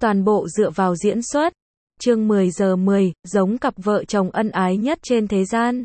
toàn bộ dựa vào diễn xuất. Chương 10 giờ 10, giống cặp vợ chồng ân ái nhất trên thế gian.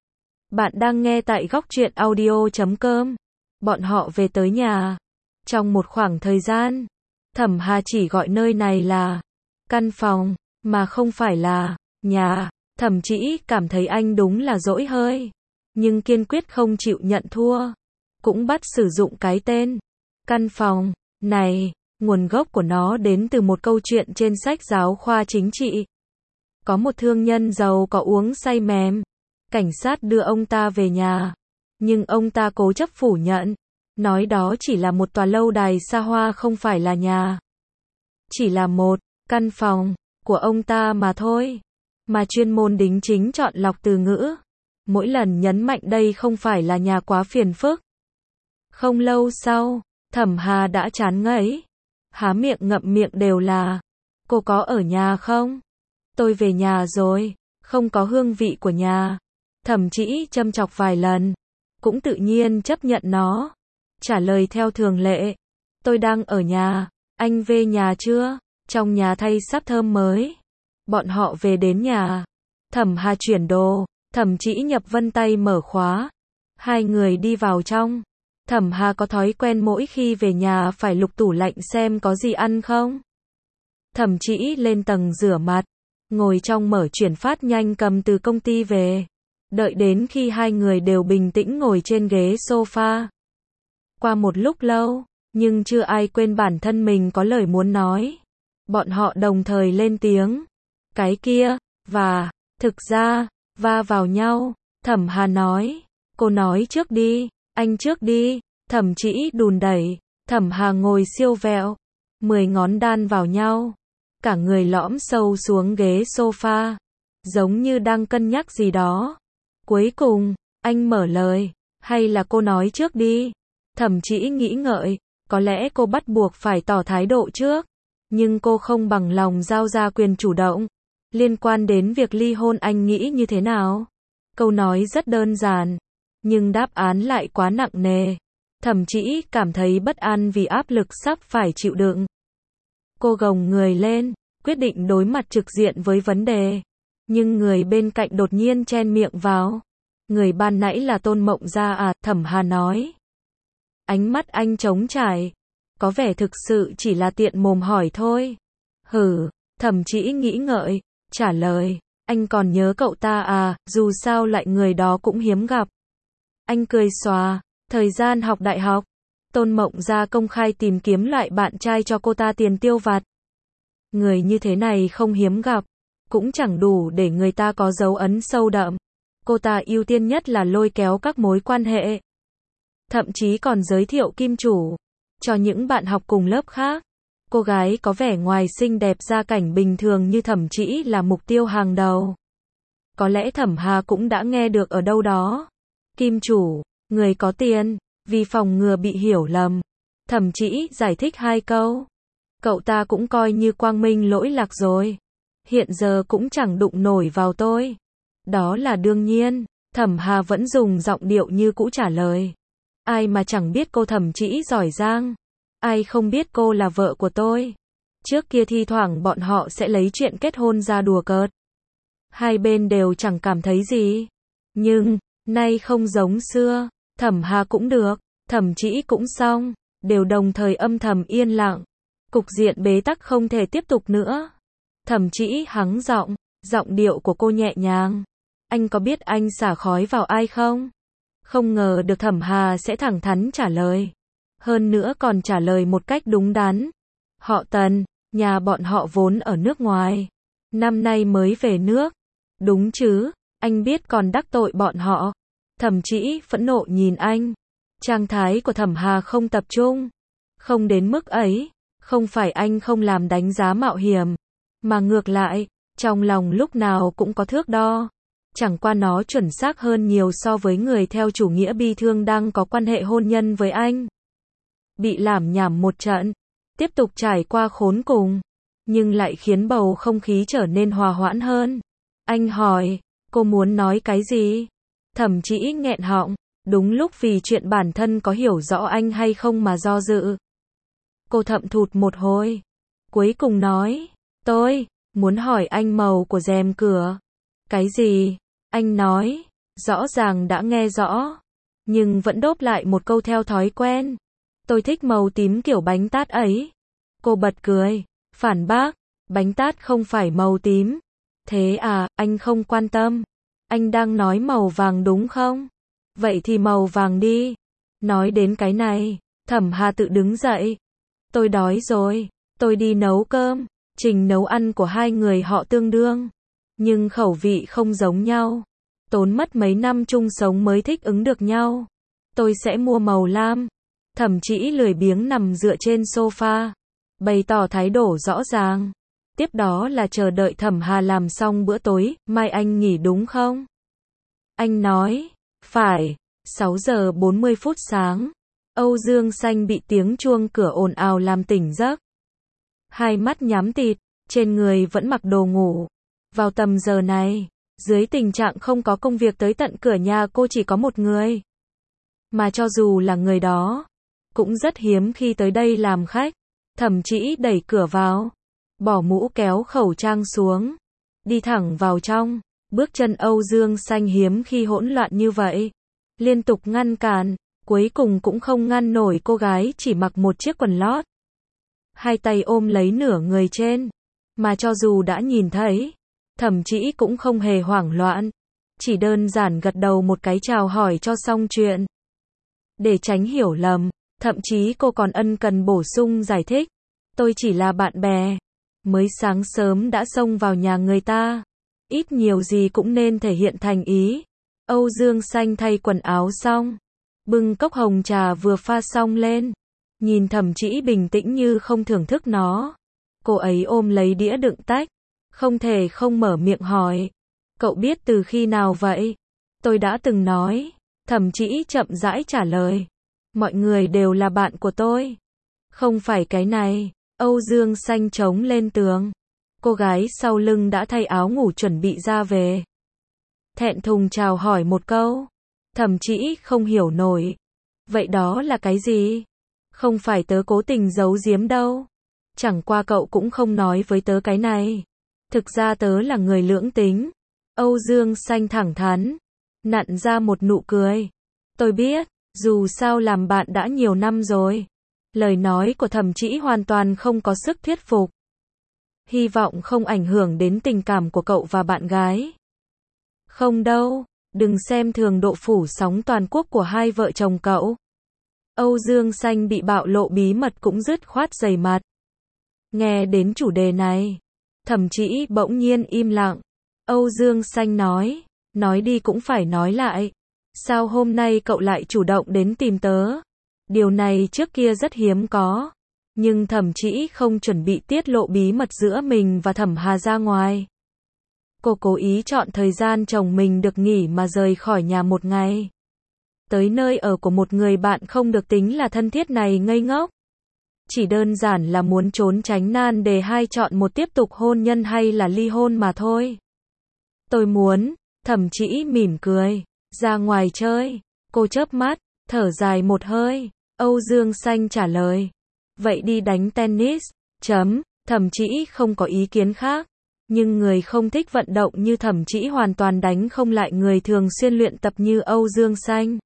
Bạn đang nghe tại góc truyện audio.com. Bọn họ về tới nhà. Trong một khoảng thời gian, Thẩm Hà chỉ gọi nơi này là căn phòng, mà không phải là nhà. Thẩm Chỉ cảm thấy anh đúng là dỗi hơi, nhưng kiên quyết không chịu nhận thua. Cũng bắt sử dụng cái tên căn phòng này. Nguồn gốc của nó đến từ một câu chuyện trên sách giáo khoa chính trị. Có một thương nhân giàu có uống say mềm. Cảnh sát đưa ông ta về nhà. Nhưng ông ta cố chấp phủ nhận. Nói đó chỉ là một tòa lâu đài xa hoa, không phải là nhà. Chỉ là một căn phòng của ông ta mà thôi. Mà chuyên môn đính chính chọn lọc từ ngữ. Mỗi lần nhấn mạnh đây không phải là nhà quá phiền phức. Không lâu sau, Thẩm Hà đã chán ngấy. Há miệng ngậm miệng đều là: cô có ở nhà không? Tôi về nhà rồi. Không có hương vị của nhà. Thẩm Chỉ châm chọc vài lần, cũng tự nhiên chấp nhận nó. Trả lời theo thường lệ: tôi đang ở nhà. Anh về nhà chưa? Trong nhà thay sắp thơm mới. Bọn họ về đến nhà. Thẩm Hà chuyển đồ. Thẩm Chỉ nhập vân tay mở khóa. Hai người đi vào trong. Thẩm Hà có thói quen mỗi khi về nhà phải lục tủ lạnh xem có gì ăn không. Thẩm Chỉ lên tầng rửa mặt, ngồi trong mở chuyển phát nhanh cầm từ công ty về. Đợi đến khi hai người đều bình tĩnh ngồi trên ghế sofa. Qua một lúc lâu, nhưng chưa ai quên bản thân mình có lời muốn nói. Bọn họ đồng thời lên tiếng: cái kia, và, thực ra, va vào nhau. Thẩm Hà nói: cô nói trước đi. Anh trước đi. Thẩm Chỉ đùn đẩy. Thẩm Hà ngồi siêu vẹo, 10 ngón đan vào nhau, cả người lõm sâu xuống ghế sofa, giống như đang cân nhắc gì đó. Cuối cùng, anh mở lời: hay là cô nói trước đi. Thẩm Chỉ nghĩ ngợi, có lẽ cô bắt buộc phải tỏ thái độ trước, nhưng cô không bằng lòng giao ra quyền chủ động. Liên quan đến việc ly hôn anh nghĩ như thế nào? Câu nói rất đơn giản, nhưng đáp án lại quá nặng nề. Thẩm Chỉ cảm thấy bất an vì áp lực sắp phải chịu đựng. Cô gồng người lên, quyết định đối mặt trực diện với vấn đề. Nhưng người bên cạnh đột nhiên chen miệng vào. Người ban nãy là Tôn Mộng Gia à? Thẩm Hà nói. Ánh mắt anh trống trải, có vẻ thực sự chỉ là tiện mồm hỏi thôi. Hử, Thẩm Chỉ nghĩ ngợi, trả lời. Anh còn nhớ cậu ta à? Dù sao lại người đó cũng hiếm gặp. Anh cười xòa. Thời gian học đại học, Tôn Mộng Gia công khai tìm kiếm loại bạn trai cho cô ta tiền tiêu vặt. Người như thế này không hiếm gặp, cũng chẳng đủ để người ta có dấu ấn sâu đậm. Cô ta ưu tiên nhất là lôi kéo các mối quan hệ. Thậm chí còn giới thiệu kim chủ cho những bạn học cùng lớp khác. Cô gái có vẻ ngoài xinh đẹp, gia cảnh bình thường như Thẩm Chỉ là mục tiêu hàng đầu. Có lẽ Thẩm Hà cũng đã nghe được ở đâu đó. Kim chủ, người có tiền. Vì phòng ngừa bị hiểu lầm, Thẩm Chỉ giải thích 2 câu. Cậu ta cũng coi như quang minh lỗi lạc rồi. Hiện giờ cũng chẳng đụng nổi vào tôi. Đó là đương nhiên. Thẩm Hà vẫn dùng giọng điệu như cũ trả lời. Ai mà chẳng biết cô Thẩm Chỉ giỏi giang. Ai không biết cô là vợ của tôi. Trước kia thi thoảng bọn họ sẽ lấy chuyện kết hôn ra đùa cợt. Hai bên đều chẳng cảm thấy gì. Nhưng, nay không giống xưa. Thẩm Hà cũng được, Thẩm Chỉ cũng xong, đều đồng thời âm thầm yên lặng. Cục diện bế tắc không thể tiếp tục nữa. Thẩm Chỉ hắng giọng, giọng điệu của cô nhẹ nhàng. Anh có biết anh xả khói vào ai không? Không ngờ được Thẩm Hà sẽ thẳng thắn trả lời. Hơn nữa còn trả lời một cách đúng đắn. Họ Tần, nhà bọn họ vốn ở nước ngoài. Năm nay mới về nước. Đúng chứ, anh biết còn đắc tội bọn họ. Thẩm Chỉ phẫn nộ nhìn anh. Trạng thái của Thẩm Hà không tập trung. Không đến mức ấy. Không phải anh không làm đánh giá mạo hiểm. Mà ngược lại, trong lòng lúc nào cũng có thước đo. Chẳng qua nó chuẩn xác hơn nhiều so với người theo chủ nghĩa bi thương đang có quan hệ hôn nhân với anh. Bị lảm nhảm một trận. Tiếp tục trải qua khốn cùng. Nhưng lại khiến bầu không khí trở nên hòa hoãn hơn. Anh hỏi, cô muốn nói cái gì? Thẩm Chỉ nghẹn họng, đúng lúc vì chuyện bản thân có hiểu rõ anh hay không mà do dự. Cô thậm thụt một hồi. cuối cùng nói, tôi muốn hỏi anh màu của rèm cửa. Cái gì? Anh nói, rõ ràng đã nghe rõ, nhưng vẫn đốp lại một câu theo thói quen. Tôi thích màu tím kiểu bánh tát ấy. Cô bật cười, phản bác, bánh tát không phải màu tím. Thế à, anh không quan tâm. Anh đang nói màu vàng đúng không? Vậy thì màu vàng đi. Nói đến cái này, Thẩm Hà tự đứng dậy. Tôi đói rồi, tôi đi nấu cơm. Trình nấu ăn của hai người họ tương đương, nhưng khẩu vị không giống nhau. Tốn mất mấy năm chung sống mới thích ứng được nhau. Tôi sẽ mua màu lam. Thẩm Chỉ lười biếng nằm dựa trên sofa, bày tỏ thái độ rõ ràng. Tiếp đó là chờ đợi Thẩm Hà làm xong bữa tối. Mai anh nghỉ đúng không? Anh nói, phải. 6 giờ 40 phút sáng. Âu Dương Xanh bị tiếng chuông cửa ồn ào làm tỉnh giấc. Hai mắt nhắm tịt, trên người vẫn mặc đồ ngủ. Vào tầm giờ này, dưới tình trạng không có công việc tới tận cửa nhà cô chỉ có một người. Mà cho dù là người đó, cũng rất hiếm khi tới đây làm khách. Thẩm Chỉ đẩy cửa vào, bỏ mũ kéo khẩu trang xuống, đi thẳng vào trong. Bước chân Âu Dương Xanh hiếm khi hỗn loạn như vậy, liên tục ngăn cản, cuối cùng cũng không ngăn nổi cô gái chỉ mặc một chiếc quần lót. Hai tay ôm lấy nửa người trên, mà cho dù đã nhìn thấy, Thẩm Chỉ cũng không hề hoảng loạn, chỉ đơn giản gật đầu một cái chào hỏi cho xong chuyện. Để tránh hiểu lầm, thậm chí cô còn ân cần bổ sung giải thích, tôi chỉ là bạn bè, mới sáng sớm đã xông vào nhà người ta, ít nhiều gì cũng nên thể hiện thành ý. Âu Dương Xanh thay quần áo xong, bưng cốc hồng trà vừa pha xong lên, nhìn Thẩm Chỉ bình tĩnh như không thưởng thức nó. Cô ấy ôm lấy đĩa đựng tách, không thể không mở miệng hỏi, cậu biết từ khi nào vậy? Tôi đã từng nói. Thẩm Chỉ chậm rãi trả lời, mọi người đều là bạn của tôi. Không phải cái này. Âu Dương Xanh chống lên tường. Cô gái sau lưng đã thay áo ngủ chuẩn bị ra về. Thẹn thùng chào hỏi một câu. Thẩm Chỉ không hiểu nổi. Vậy đó là cái gì? Không phải tớ cố tình giấu giếm đâu. Chẳng qua cậu cũng không nói với tớ cái này. Thực ra tớ là người lưỡng tính. Âu Dương Xanh thẳng thắn, nặn ra một nụ cười. Tôi biết, dù sao làm bạn đã nhiều năm rồi. Lời nói của Thẩm Chỉ hoàn toàn không có sức thuyết phục. Hy vọng không ảnh hưởng đến tình cảm của cậu và bạn gái. Không đâu, đừng xem thường độ phủ sóng toàn quốc của hai vợ chồng cậu. Âu Dương Xanh bị bạo lộ bí mật cũng dứt khoát dày mặt. Nghe đến chủ đề này, Thẩm Chỉ bỗng nhiên im lặng. Âu Dương Xanh nói đi cũng phải nói lại. Sao hôm nay cậu lại chủ động đến tìm tớ? Điều này trước kia rất hiếm có. Nhưng Thẩm Chỉ không chuẩn bị tiết lộ bí mật giữa mình và Thẩm Hà ra ngoài. Cô cố ý chọn thời gian chồng mình được nghỉ mà rời khỏi nhà một ngày. Tới nơi ở của một người bạn không được tính là thân thiết này ngây ngốc. Chỉ đơn giản là muốn trốn tránh nan đề hai chọn một tiếp tục hôn nhân hay là ly hôn mà thôi. Tôi muốn. Thẩm Chỉ mỉm cười. Ra ngoài chơi. Cô chớp mắt, thở dài một hơi. Âu Dương Xanh trả lời. Vậy đi đánh tennis. Thẩm Chỉ không có ý kiến khác. Nhưng người không thích vận động như Thẩm Chỉ hoàn toàn đánh không lại người thường xuyên luyện tập như Âu Dương Xanh.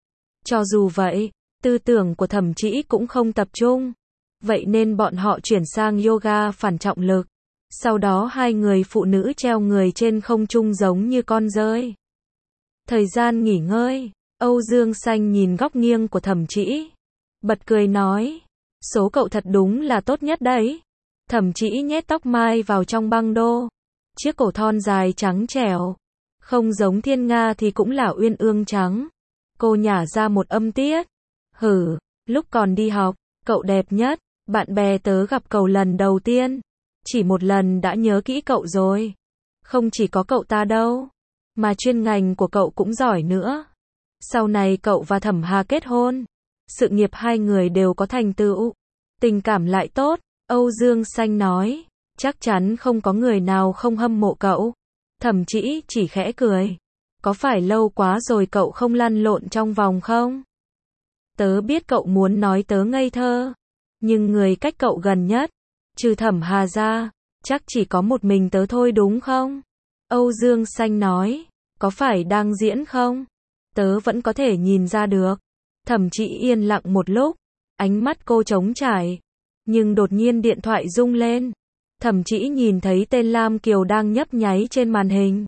Cho dù vậy, tư tưởng của Thẩm Chỉ cũng không tập trung. Vậy nên bọn họ chuyển sang yoga phản trọng lực. Sau đó hai người phụ nữ treo người trên không trung giống như con dơi. Thời gian nghỉ ngơi, Âu Dương Xanh nhìn góc nghiêng của Thẩm Chỉ, bật cười nói, số cậu thật đúng là tốt nhất đấy. Thẩm Chỉ nhét tóc mai vào trong băng đô, chiếc cổ thon dài trắng trẻo, không giống thiên nga thì cũng là uyên ương trắng. Cô nhả ra một âm tiết, hử, lúc còn đi học, cậu đẹp nhất, bạn bè tớ gặp cậu lần đầu tiên, chỉ một lần đã nhớ kỹ cậu rồi. Không chỉ có cậu ta đâu, mà chuyên ngành của cậu cũng giỏi nữa. Sau này cậu và Thẩm Hà kết hôn, sự nghiệp hai người đều có thành tựu, tình cảm lại tốt. Âu Dương Xanh nói, chắc chắn không có người nào không hâm mộ cậu. Thẩm chỉ khẽ cười. Có phải lâu quá rồi cậu không lăn lộn trong vòng không? Tớ biết cậu muốn nói tớ ngây thơ, nhưng người cách cậu gần nhất Trừ Thẩm Hà ra, chắc chỉ có một mình tớ thôi đúng không? Âu Dương Xanh nói, có phải đang diễn không? Tớ vẫn có thể nhìn ra được. Thẩm Chỉ yên lặng một lúc, ánh mắt cô trống trải. Nhưng đột nhiên điện thoại rung lên. Thẩm Chỉ nhìn thấy tên Lam Kiều đang nhấp nháy trên màn hình.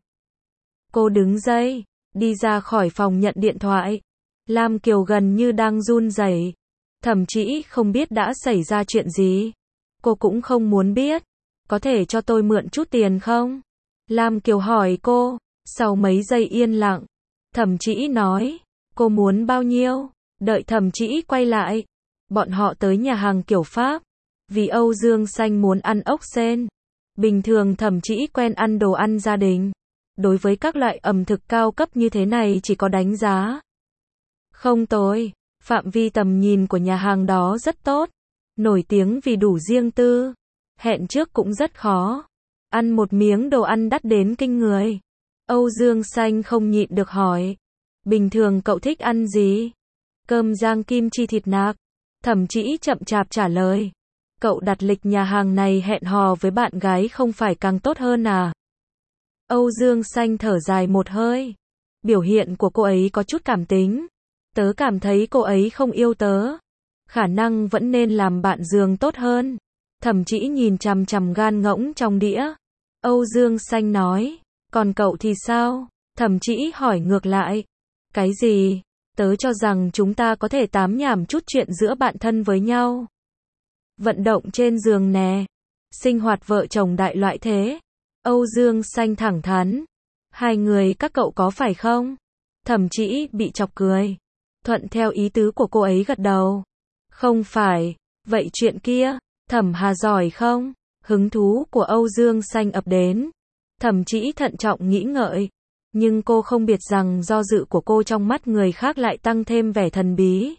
Cô đứng dậy, đi ra khỏi phòng nhận điện thoại. Lam Kiều gần như đang run rẩy. Thẩm Chỉ không biết đã xảy ra chuyện gì. Cô cũng không muốn biết. Có thể cho tôi mượn chút tiền không? Lam Kiều hỏi cô. Sau mấy giây yên lặng, Thẩm Chỉ nói, cô muốn bao nhiêu? Đợi Thẩm Chỉ quay lại, bọn họ tới nhà hàng kiểu Pháp. Vì Âu Dương Xanh muốn ăn ốc sên. Bình thường Thẩm Chỉ quen ăn đồ ăn gia đình. Đối với các loại ẩm thực cao cấp như thế này chỉ có đánh giá không tồi. Phạm vi tầm nhìn của nhà hàng đó rất tốt. Nổi tiếng vì đủ riêng tư. Hẹn trước cũng rất khó. Ăn một miếng đồ ăn đắt đến kinh người. Âu Dương Xanh không nhịn được hỏi. Bình thường cậu thích ăn gì? Cơm rang kim chi thịt nạc. Thẩm Chỉ chậm chạp trả lời. Cậu đặt lịch nhà hàng này hẹn hò với bạn gái không phải càng tốt hơn à? Âu Dương Xanh thở dài một hơi. Biểu hiện của cô ấy có chút cảm tính. Tớ cảm thấy cô ấy không yêu tớ. Khả năng vẫn nên làm bạn giường tốt hơn. Thẩm Chỉ nhìn chằm chằm gan ngỗng trong đĩa. Âu Dương Xanh nói. Còn cậu thì sao? Thẩm Chỉ hỏi ngược lại. Cái gì? Tớ cho rằng chúng ta có thể tám nhảm chút chuyện giữa bạn thân với nhau. Vận động trên giường nè. Sinh hoạt vợ chồng đại loại thế. Âu Dương Xanh thẳng thắn. Hai người các cậu có phải không? Thẩm Chỉ bị chọc cười. Thuận theo ý tứ của cô ấy gật đầu. Không phải. Vậy chuyện kia, Thẩm Hà giỏi không? Hứng thú của Âu Dương Xanh ập đến. Thẩm Chỉ thận trọng nghĩ ngợi. Nhưng cô không biết rằng do dự của cô trong mắt người khác lại tăng thêm vẻ thần bí.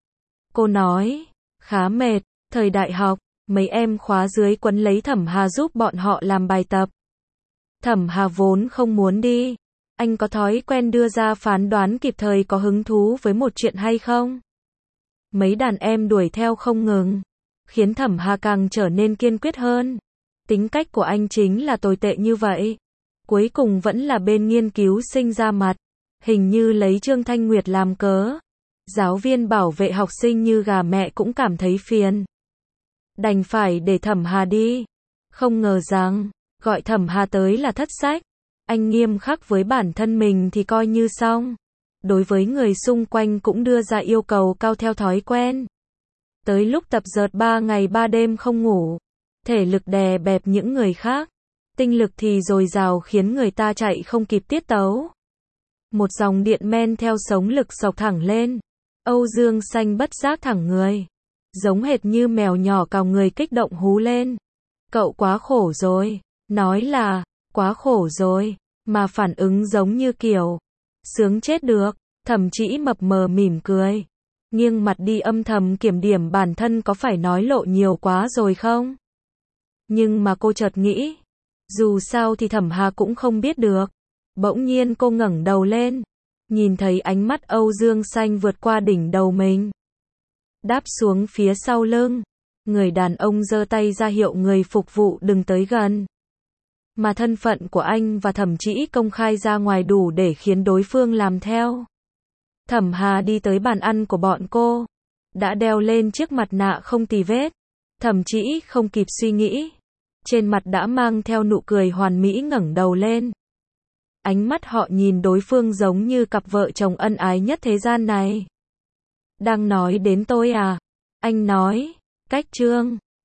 Cô nói, khá mệt, thời đại học, mấy em khóa dưới quấn lấy Thẩm Hà giúp bọn họ làm bài tập. Thẩm Hà vốn không muốn đi. Anh có thói quen đưa ra phán đoán kịp thời có hứng thú với một chuyện hay không? Mấy đàn em đuổi theo không ngừng, khiến Thẩm Hà càng trở nên kiên quyết hơn. Tính cách của anh chính là tồi tệ như vậy. Cuối cùng vẫn là bên nghiên cứu sinh ra mặt. Hình như lấy Trương Thanh Nguyệt làm cớ. Giáo viên bảo vệ học sinh như gà mẹ cũng cảm thấy phiền. Đành phải để Thẩm Hà đi. Không ngờ rằng, gọi Thẩm Hà tới là thất sách. Anh nghiêm khắc với bản thân mình thì coi như xong. Đối với người xung quanh cũng đưa ra yêu cầu cao theo thói quen. Tới lúc tập dượt 3 ngày 3 đêm không ngủ. Thể lực đè bẹp những người khác. Tinh lực thì dồi dào khiến người ta chạy không kịp tiết tấu. Một dòng điện men theo sống lực xộc thẳng lên. Âu Dương Xanh bất giác thẳng người. Giống hệt như mèo nhỏ cào người kích động hú lên. Cậu quá khổ rồi. Nói là, quá khổ rồi. Mà phản ứng giống như kiểu, sướng chết được. Thẩm Chỉ mập mờ mỉm cười. Nghiêng mặt đi âm thầm kiểm điểm bản thân có phải nói lộ nhiều quá rồi không? Nhưng mà cô chợt nghĩ. Dù sao thì Thẩm Hà cũng không biết được. Bỗng nhiên cô ngẩng đầu lên. Nhìn thấy ánh mắt Âu Dương Xanh vượt qua đỉnh đầu mình. Đáp xuống phía sau lưng. Người đàn ông giơ tay ra hiệu người phục vụ đừng tới gần. Mà thân phận của anh và Thẩm Chỉ công khai ra ngoài đủ để khiến đối phương làm theo. Thẩm Hà đi tới bàn ăn của bọn cô. Đã đeo lên chiếc mặt nạ không tì vết. Thẩm Chỉ không kịp suy nghĩ. Trên mặt đã mang theo nụ cười hoàn mỹ ngẩng đầu lên. Ánh mắt họ nhìn đối phương giống như cặp vợ chồng ân ái nhất thế gian này. Đang nói đến tôi à? Anh nói, cách Trương.